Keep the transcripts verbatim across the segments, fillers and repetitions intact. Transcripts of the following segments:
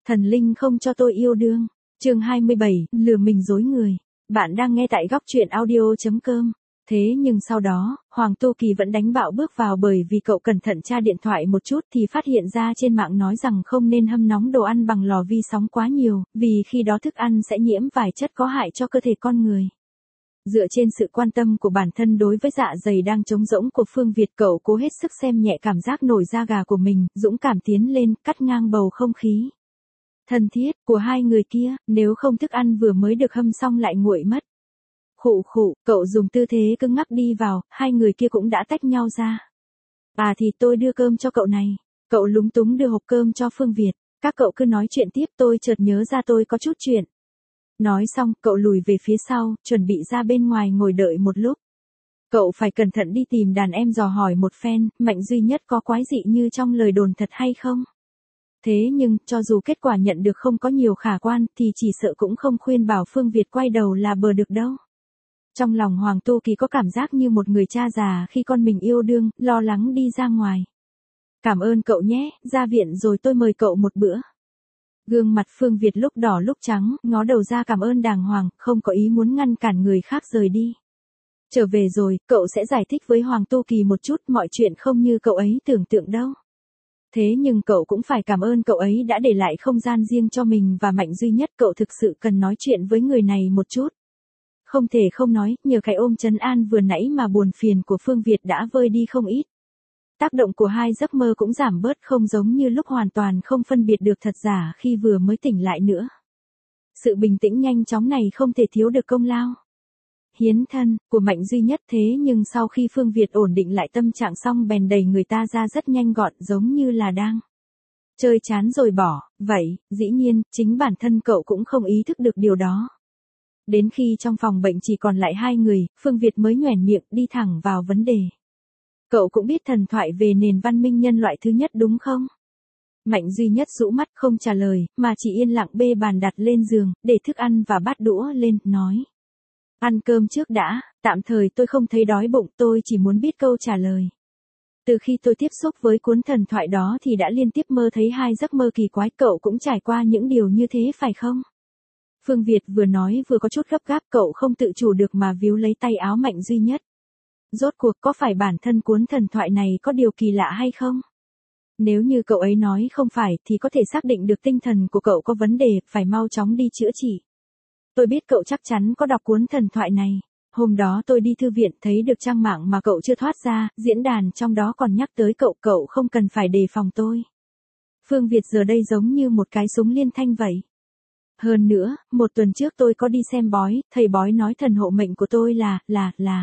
Thần linh không cho tôi yêu đương. Chương hai mươi bảy, lừa mình dối người. Bạn đang nghe tại góc truyện audio chấm com. Thế nhưng sau đó, Hoàng Tô Kỳ vẫn đánh bạo bước vào bởi vì cậu cẩn thận tra điện thoại một chút thì phát hiện ra trên mạng nói rằng không nên hâm nóng đồ ăn bằng lò vi sóng quá nhiều, vì khi đó thức ăn sẽ nhiễm vài chất có hại cho cơ thể con người. Dựa trên sự quan tâm của bản thân đối với dạ dày đang trống rỗng của Phương Việt, cậu cố hết sức xem nhẹ cảm giác nổi da gà của mình, dũng cảm tiến lên, cắt ngang bầu không khí thân thiết của hai người kia, nếu không thức ăn vừa mới được hâm xong lại nguội mất. Khụ khụ, cậu dùng tư thế cứng ngắc đi vào, hai người kia cũng đã tách nhau ra. À thì tôi đưa cơm cho cậu này. Cậu lúng túng đưa hộp cơm cho Phương Việt. Các cậu cứ nói chuyện tiếp, tôi chợt nhớ ra tôi có chút chuyện. Nói xong, cậu lùi về phía sau, chuẩn bị ra bên ngoài ngồi đợi một lúc. Cậu phải cẩn thận đi tìm đàn em dò hỏi một phen, Mạnh duy nhất có quái dị như trong lời đồn thật hay không? Thế nhưng, cho dù kết quả nhận được không có nhiều khả quan, thì chỉ sợ cũng không khuyên bảo Phương Việt quay đầu là bờ được đâu. Trong lòng Hoàng Tô Kỳ có cảm giác như một người cha già khi con mình yêu đương, lo lắng đi ra ngoài. Cảm ơn cậu nhé, ra viện rồi tôi mời cậu một bữa. Gương mặt Phương Việt lúc đỏ lúc trắng, ngó đầu ra cảm ơn đàng hoàng, không có ý muốn ngăn cản người khác rời đi. Trở về rồi, cậu sẽ giải thích với Hoàng Tô Kỳ một chút, mọi chuyện không như cậu ấy tưởng tượng đâu. Thế nhưng cậu cũng phải cảm ơn cậu ấy đã để lại không gian riêng cho mình và Mạnh duy nhất, cậu thực sự cần nói chuyện với người này một chút. Không thể không nói, nhờ cái ôm trấn an vừa nãy mà buồn phiền của Phương Việt đã vơi đi không ít. Tác động của hai giấc mơ cũng giảm bớt, không giống như lúc hoàn toàn không phân biệt được thật giả khi vừa mới tỉnh lại nữa. Sự bình tĩnh nhanh chóng này không thể thiếu được công lao hiến thân của Mạnh duy nhất, thế nhưng sau khi Phương Việt ổn định lại tâm trạng xong bèn đẩy người ta ra rất nhanh gọn, giống như là đang chơi chán rồi bỏ. Vậy, dĩ nhiên, chính bản thân cậu cũng không ý thức được điều đó. Đến khi trong phòng bệnh chỉ còn lại hai người, Phương Việt mới nhoẻn miệng đi thẳng vào vấn đề. Cậu cũng biết thần thoại về nền văn minh nhân loại thứ nhất đúng không? Mạnh duy nhất rũ mắt không trả lời, mà chỉ yên lặng bê bàn đặt lên giường, để thức ăn và bát đũa lên, nói. Ăn cơm trước đã, tạm thời tôi không thấy đói bụng, tôi chỉ muốn biết câu trả lời. Từ khi tôi tiếp xúc với cuốn thần thoại đó thì đã liên tiếp mơ thấy hai giấc mơ kỳ quái, cậu cũng trải qua những điều như thế phải không? Phương Việt vừa nói vừa có chút gấp gáp, cậu không tự chủ được mà víu lấy tay áo Mạnh duy nhất. Rốt cuộc có phải bản thân cuốn thần thoại này có điều kỳ lạ hay không? Nếu như cậu ấy nói không phải thì có thể xác định được tinh thần của cậu có vấn đề, phải mau chóng đi chữa trị. Tôi biết cậu chắc chắn có đọc cuốn thần thoại này. Hôm đó tôi đi thư viện thấy được trang mạng mà cậu chưa thoát ra, diễn đàn trong đó còn nhắc tới cậu, cậu không cần phải đề phòng tôi. Phương Việt giờ đây giống như một cái súng liên thanh vậy. Hơn nữa, một tuần trước tôi có đi xem bói, thầy bói nói thần hộ mệnh của tôi là, là, là.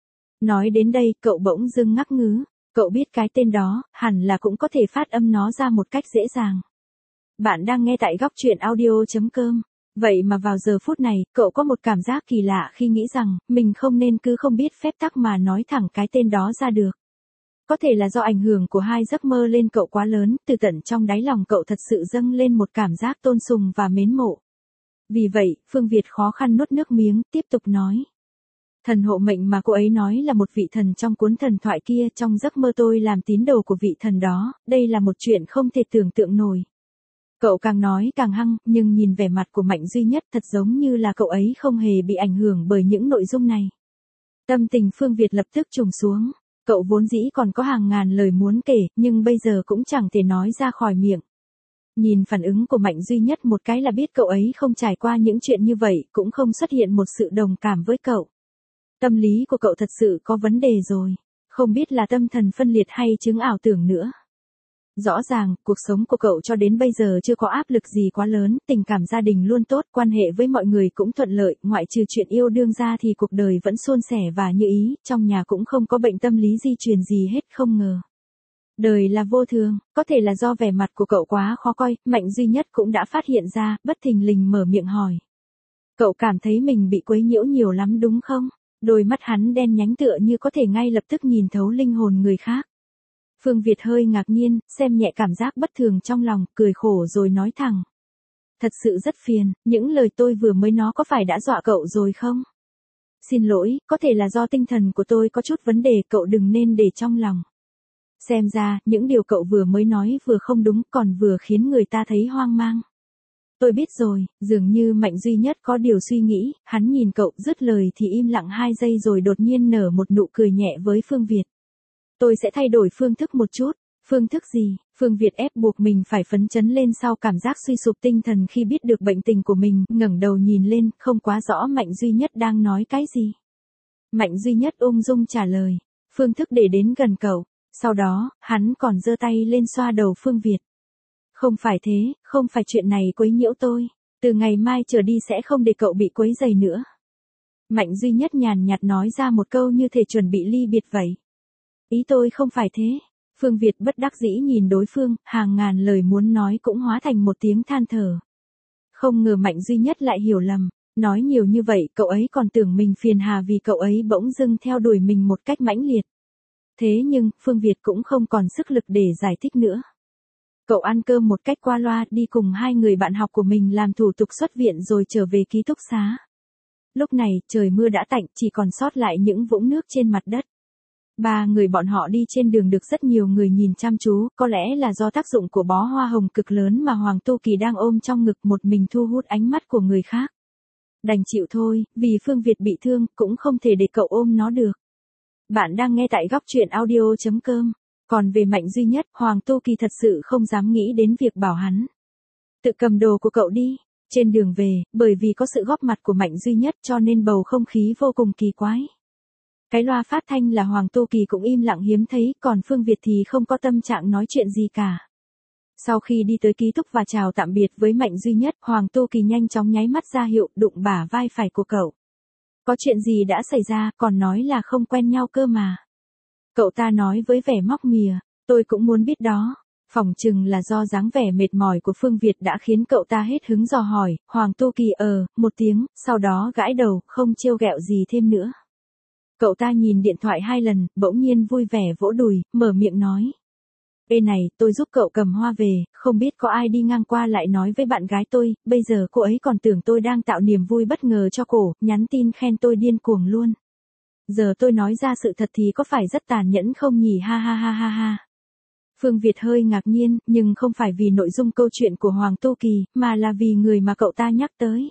Nói đến đây, cậu bỗng dưng ngắc ngứ, cậu biết cái tên đó, hẳn là cũng có thể phát âm nó ra một cách dễ dàng. Bạn đang nghe tại góc truyện audio chấm com. Vậy mà vào giờ phút này, cậu có một cảm giác kỳ lạ khi nghĩ rằng, mình không nên cứ không biết phép tắc mà nói thẳng cái tên đó ra được. Có thể là do ảnh hưởng của hai giấc mơ lên cậu quá lớn, từ tận trong đáy lòng cậu thật sự dâng lên một cảm giác tôn sùng và mến mộ. Vì vậy, Phương Việt khó khăn nuốt nước miếng, tiếp tục nói. Thần hộ mệnh mà cô ấy nói là một vị thần trong cuốn thần thoại kia, trong giấc mơ tôi làm tín đồ của vị thần đó, đây là một chuyện không thể tưởng tượng nổi. Cậu càng nói càng hăng, nhưng nhìn vẻ mặt của Mạnh duy nhất thật giống như là cậu ấy không hề bị ảnh hưởng bởi những nội dung này. Tâm tình Phương Việt lập tức trùng xuống, cậu vốn dĩ còn có hàng ngàn lời muốn kể, nhưng bây giờ cũng chẳng thể nói ra khỏi miệng. Nhìn phản ứng của Mạnh duy nhất một cái là biết cậu ấy không trải qua những chuyện như vậy, cũng không xuất hiện một sự đồng cảm với cậu. Tâm lý của cậu thật sự có vấn đề rồi, không biết là tâm thần phân liệt hay chứng ảo tưởng nữa. Rõ ràng, cuộc sống của cậu cho đến bây giờ chưa có áp lực gì quá lớn, tình cảm gia đình luôn tốt, quan hệ với mọi người cũng thuận lợi, ngoại trừ chuyện yêu đương ra thì cuộc đời vẫn suôn sẻ và như ý, trong nhà cũng không có bệnh tâm lý di truyền gì hết, không ngờ. Đời là vô thường, có thể là do vẻ mặt của cậu quá khó coi, Mạnh duy nhất cũng đã phát hiện ra, bất thình lình mở miệng hỏi. Cậu cảm thấy mình bị quấy nhiễu nhiều lắm đúng không? Đôi mắt hắn đen nhánh tựa như có thể ngay lập tức nhìn thấu linh hồn người khác. Phương Việt hơi ngạc nhiên, xem nhẹ cảm giác bất thường trong lòng, cười khổ rồi nói thẳng. Thật sự rất phiền, những lời tôi vừa mới nói có phải đã dọa cậu rồi không? Xin lỗi, có thể là do tinh thần của tôi có chút vấn đề, cậu đừng nên để trong lòng. Xem ra, những điều cậu vừa mới nói vừa không đúng, còn vừa khiến người ta thấy hoang mang. Tôi biết rồi, dường như Mạnh Duy Nhất có điều suy nghĩ, hắn nhìn cậu dứt lời thì im lặng hai giây rồi đột nhiên nở một nụ cười nhẹ với Phương Việt. Tôi sẽ thay đổi phương thức một chút. Phương thức gì? Phương Việt ép buộc mình phải phấn chấn lên sau cảm giác suy sụp tinh thần khi biết được bệnh tình của mình, ngẩng đầu nhìn lên, không quá rõ Mạnh Duy Nhất đang nói cái gì. Mạnh Duy Nhất ung dung trả lời, phương thức để đến gần cậu, sau đó, hắn còn giơ tay lên xoa đầu Phương Việt. Không phải thế, không phải chuyện này quấy nhiễu tôi, từ ngày mai trở đi sẽ không để cậu bị quấy rầy nữa. Mạnh Duy Nhất nhàn nhạt nói ra một câu như thể chuẩn bị ly biệt vậy. Ý tôi không phải thế. Phương Việt bất đắc dĩ nhìn đối phương, hàng ngàn lời muốn nói cũng hóa thành một tiếng than thở. Không ngờ Mạnh Duy Nhất lại hiểu lầm, nói nhiều như vậy cậu ấy còn tưởng mình phiền hà vì cậu ấy bỗng dưng theo đuổi mình một cách mãnh liệt. Thế nhưng, Phương Việt cũng không còn sức lực để giải thích nữa. Cậu ăn cơm một cách qua loa đi cùng hai người bạn học của mình làm thủ tục xuất viện rồi trở về ký túc xá. Lúc này, trời mưa đã tạnh, chỉ còn sót lại những vũng nước trên mặt đất. Ba người bọn họ đi trên đường được rất nhiều người nhìn chăm chú, có lẽ là do tác dụng của bó hoa hồng cực lớn mà Hoàng Tu Kỳ đang ôm trong ngực một mình thu hút ánh mắt của người khác. Đành chịu thôi, vì Phương Việt bị thương, cũng không thể để cậu ôm nó được. Bạn đang nghe tại góc truyện audio chấm com. Còn về Mạnh Duy Nhất, Hoàng Tu Kỳ thật sự không dám nghĩ đến việc bảo hắn tự cầm đồ của cậu đi. Trên đường về, bởi vì có sự góp mặt của Mạnh Duy Nhất cho nên bầu không khí vô cùng kỳ quái. Cái loa phát thanh là Hoàng Tu Kỳ cũng im lặng hiếm thấy, còn Phương Việt thì không có tâm trạng nói chuyện gì cả. Sau khi đi tới ký túc và chào tạm biệt với Mạnh Duy Nhất, Hoàng Tu Kỳ nhanh chóng nháy mắt ra hiệu, đụng bả vai phải của cậu. Có chuyện gì đã xảy ra, còn nói là không quen nhau cơ mà. Cậu ta nói với vẻ móc mìa, tôi cũng muốn biết đó. Phỏng chừng là do dáng vẻ mệt mỏi của Phương Việt đã khiến cậu ta hết hứng dò hỏi, Hoàng Tu Kỳ ờ, một tiếng, sau đó gãi đầu, không trêu ghẹo gì thêm nữa. Cậu ta nhìn điện thoại hai lần, bỗng nhiên vui vẻ vỗ đùi, mở miệng nói. Ê này, tôi giúp cậu cầm hoa về, không biết có ai đi ngang qua lại nói với bạn gái tôi, bây giờ cô ấy còn tưởng tôi đang tạo niềm vui bất ngờ cho cổ, nhắn tin khen tôi điên cuồng luôn. Giờ tôi nói ra sự thật thì có phải rất tàn nhẫn không nhỉ, ha ha ha ha ha. Phương Việt hơi ngạc nhiên, nhưng không phải vì nội dung câu chuyện của Hoàng Tu Kỳ, mà là vì người mà cậu ta nhắc tới.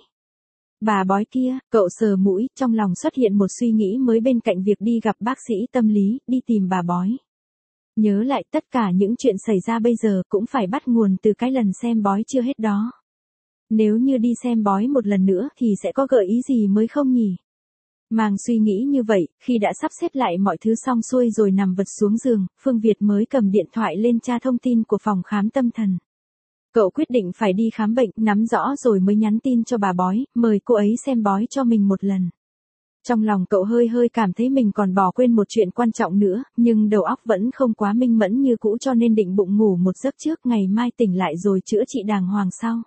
Bà bói kia, cậu sờ mũi, trong lòng xuất hiện một suy nghĩ mới bên cạnh việc đi gặp bác sĩ tâm lý, đi tìm bà bói. Nhớ lại tất cả những chuyện xảy ra bây giờ cũng phải bắt nguồn từ cái lần xem bói chưa hết đó. Nếu như đi xem bói một lần nữa thì sẽ có gợi ý gì mới không nhỉ? Mang suy nghĩ như vậy, khi đã sắp xếp lại mọi thứ xong xuôi rồi nằm vật xuống giường, Phương Việt mới cầm điện thoại lên tra thông tin của phòng khám tâm thần. Cậu quyết định phải đi khám bệnh, nắm rõ rồi mới nhắn tin cho bà bói, mời cô ấy xem bói cho mình một lần. Trong lòng cậu hơi hơi cảm thấy mình còn bỏ quên một chuyện quan trọng nữa, nhưng đầu óc vẫn không quá minh mẫn như cũ cho nên định bụng ngủ một giấc trước ngày mai tỉnh lại rồi chữa trị đàng hoàng sau.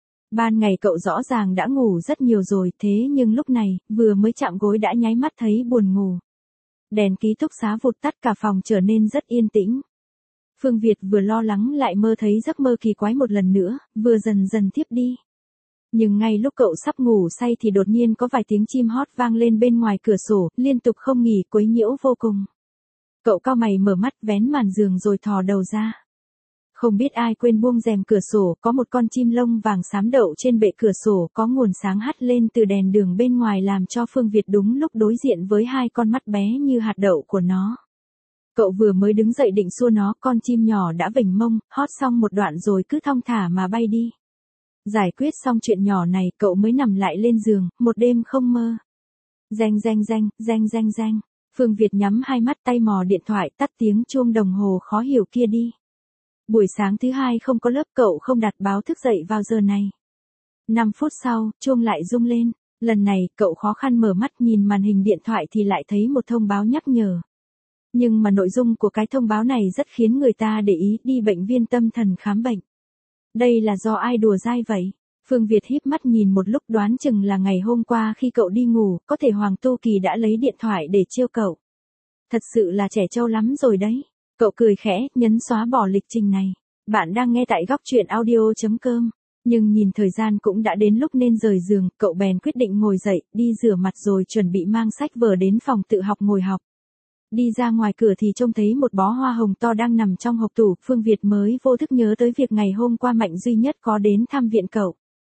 Ban ngày cậu rõ ràng đã ngủ rất nhiều rồi, thế nhưng lúc này, vừa mới chạm gối đã nháy mắt thấy buồn ngủ. Đèn ký túc xá vụt tắt cả phòng trở nên rất yên tĩnh. Phương Việt vừa lo lắng lại mơ thấy giấc mơ kỳ quái một lần nữa, vừa dần dần thiếp đi. Nhưng ngay lúc cậu sắp ngủ say thì đột nhiên có vài tiếng chim hót vang lên bên ngoài cửa sổ, liên tục không nghỉ, quấy nhiễu vô cùng. Cậu cau mày mở mắt vén màn giường rồi thò đầu ra. Không biết ai quên buông rèm cửa sổ, có một con chim lông vàng xám đậu trên bệ cửa sổ, có nguồn sáng hắt lên từ đèn đường bên ngoài làm cho Phương Việt đúng lúc đối diện với hai con mắt bé như hạt đậu của nó. Cậu vừa mới đứng dậy định xua nó, con chim nhỏ đã vểnh mông, hót xong một đoạn rồi cứ thong thả mà bay đi. Giải quyết xong chuyện nhỏ này, cậu mới nằm lại lên giường, một đêm không mơ. Reng reng reng, reng reng reng. Phương Việt nhắm hai mắt tay mò điện thoại, tắt tiếng chuông đồng hồ khó hiểu kia đi. Buổi sáng thứ hai không có lớp, cậu không đặt báo thức dậy vào giờ này. năm phút sau, chuông lại rung lên. Lần này, cậu khó khăn mở mắt nhìn màn hình điện thoại thì lại thấy một thông báo nhắc nhở. Nhưng mà nội dung của cái thông báo này rất khiến người ta để ý, đi bệnh viện tâm thần khám bệnh. Đây là do ai đùa dai vậy? Phương Việt híp mắt nhìn một lúc, đoán chừng là ngày hôm qua khi cậu đi ngủ, có thể Hoàng Tu Kỳ đã lấy điện thoại để trêu cậu. Thật sự là trẻ trâu lắm rồi đấy. Cậu cười khẽ, nhấn xóa bỏ lịch trình này. Bạn đang nghe tại góc truyện audio chấm com. Nhưng nhìn thời gian cũng đã đến lúc nên rời giường, cậu bèn quyết định ngồi dậy, đi rửa mặt rồi chuẩn bị mang sách vở đến phòng tự học ngồi học. Đi ra ngoài cửa thì trông thấy một bó hoa hồng to đang nằm trong hộc tủ, Phương Việt mới vô thức nhớ tới việc ngày hôm qua Mạnh Duy Nhất có đến thăm viện cậu.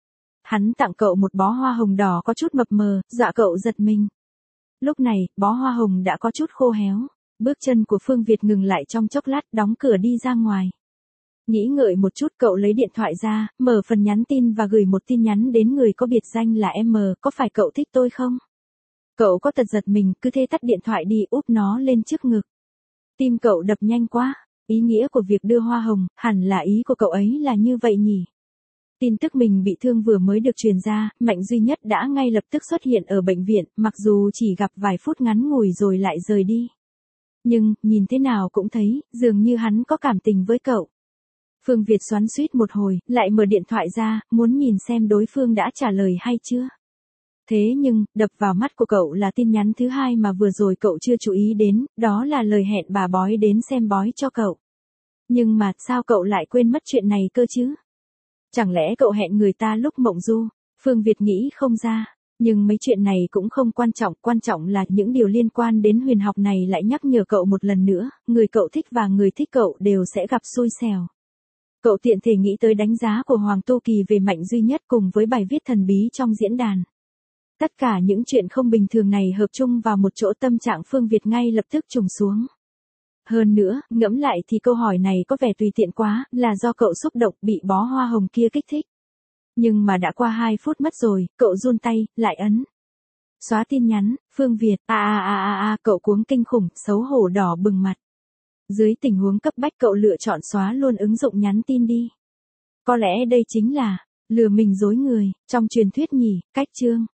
Hắn tặng cậu một bó hoa hồng đỏ có chút mập mờ, dọa cậu giật mình. Lúc này, bó hoa hồng đã có chút khô héo. Bước chân của Phương Việt ngừng lại trong chốc lát, đóng cửa đi ra ngoài. Nghĩ ngợi một chút, cậu lấy điện thoại ra, mở phần nhắn tin và gửi một tin nhắn đến người có biệt danh là em, có phải cậu thích tôi không? Cậu có tật giật mình, cứ thế tắt điện thoại đi, úp nó lên trước ngực. Tim cậu đập nhanh quá, ý nghĩa của việc đưa hoa hồng, hẳn là ý của cậu ấy là như vậy nhỉ? Tin tức mình bị thương vừa mới được truyền ra, Mạnh Duy Nhất đã ngay lập tức xuất hiện ở bệnh viện, mặc dù chỉ gặp vài phút ngắn ngủi rồi lại rời đi. Nhưng, nhìn thế nào cũng thấy, dường như hắn có cảm tình với cậu. Phương Việt xoắn xuýt một hồi, lại mở điện thoại ra, muốn nhìn xem đối phương đã trả lời hay chưa. Thế nhưng, đập vào mắt của cậu là tin nhắn thứ hai mà vừa rồi cậu chưa chú ý đến, đó là lời hẹn bà bói đến xem bói cho cậu. Nhưng mà, sao cậu lại quên mất chuyện này cơ chứ? Chẳng lẽ cậu hẹn người ta lúc mộng du? Phương Việt nghĩ không ra. Nhưng mấy chuyện này cũng không quan trọng, quan trọng là những điều liên quan đến huyền học này lại nhắc nhở cậu một lần nữa, người cậu thích và người thích cậu đều sẽ gặp xui xẻo. Cậu tiện thể nghĩ tới đánh giá của Hoàng Tô Kỳ về Mạnh Duy Nhất cùng với bài viết thần bí trong diễn đàn. Tất cả những chuyện không bình thường này hợp chung vào một chỗ, tâm trạng Phương Việt ngay lập tức trùng xuống. Hơn nữa, ngẫm lại thì câu hỏi này có vẻ tùy tiện quá, là do cậu xúc động bị bó hoa hồng kia kích thích. Nhưng mà đã qua hai phút mất rồi, cậu run tay, lại ấn. Xóa tin nhắn, Phương Việt, a a a a a, cậu cuống kinh khủng, xấu hổ đỏ bừng mặt. Dưới tình huống cấp bách cậu lựa chọn xóa luôn ứng dụng nhắn tin đi. Có lẽ đây chính là lừa mình dối người, trong truyền thuyết nhỉ, cách chương.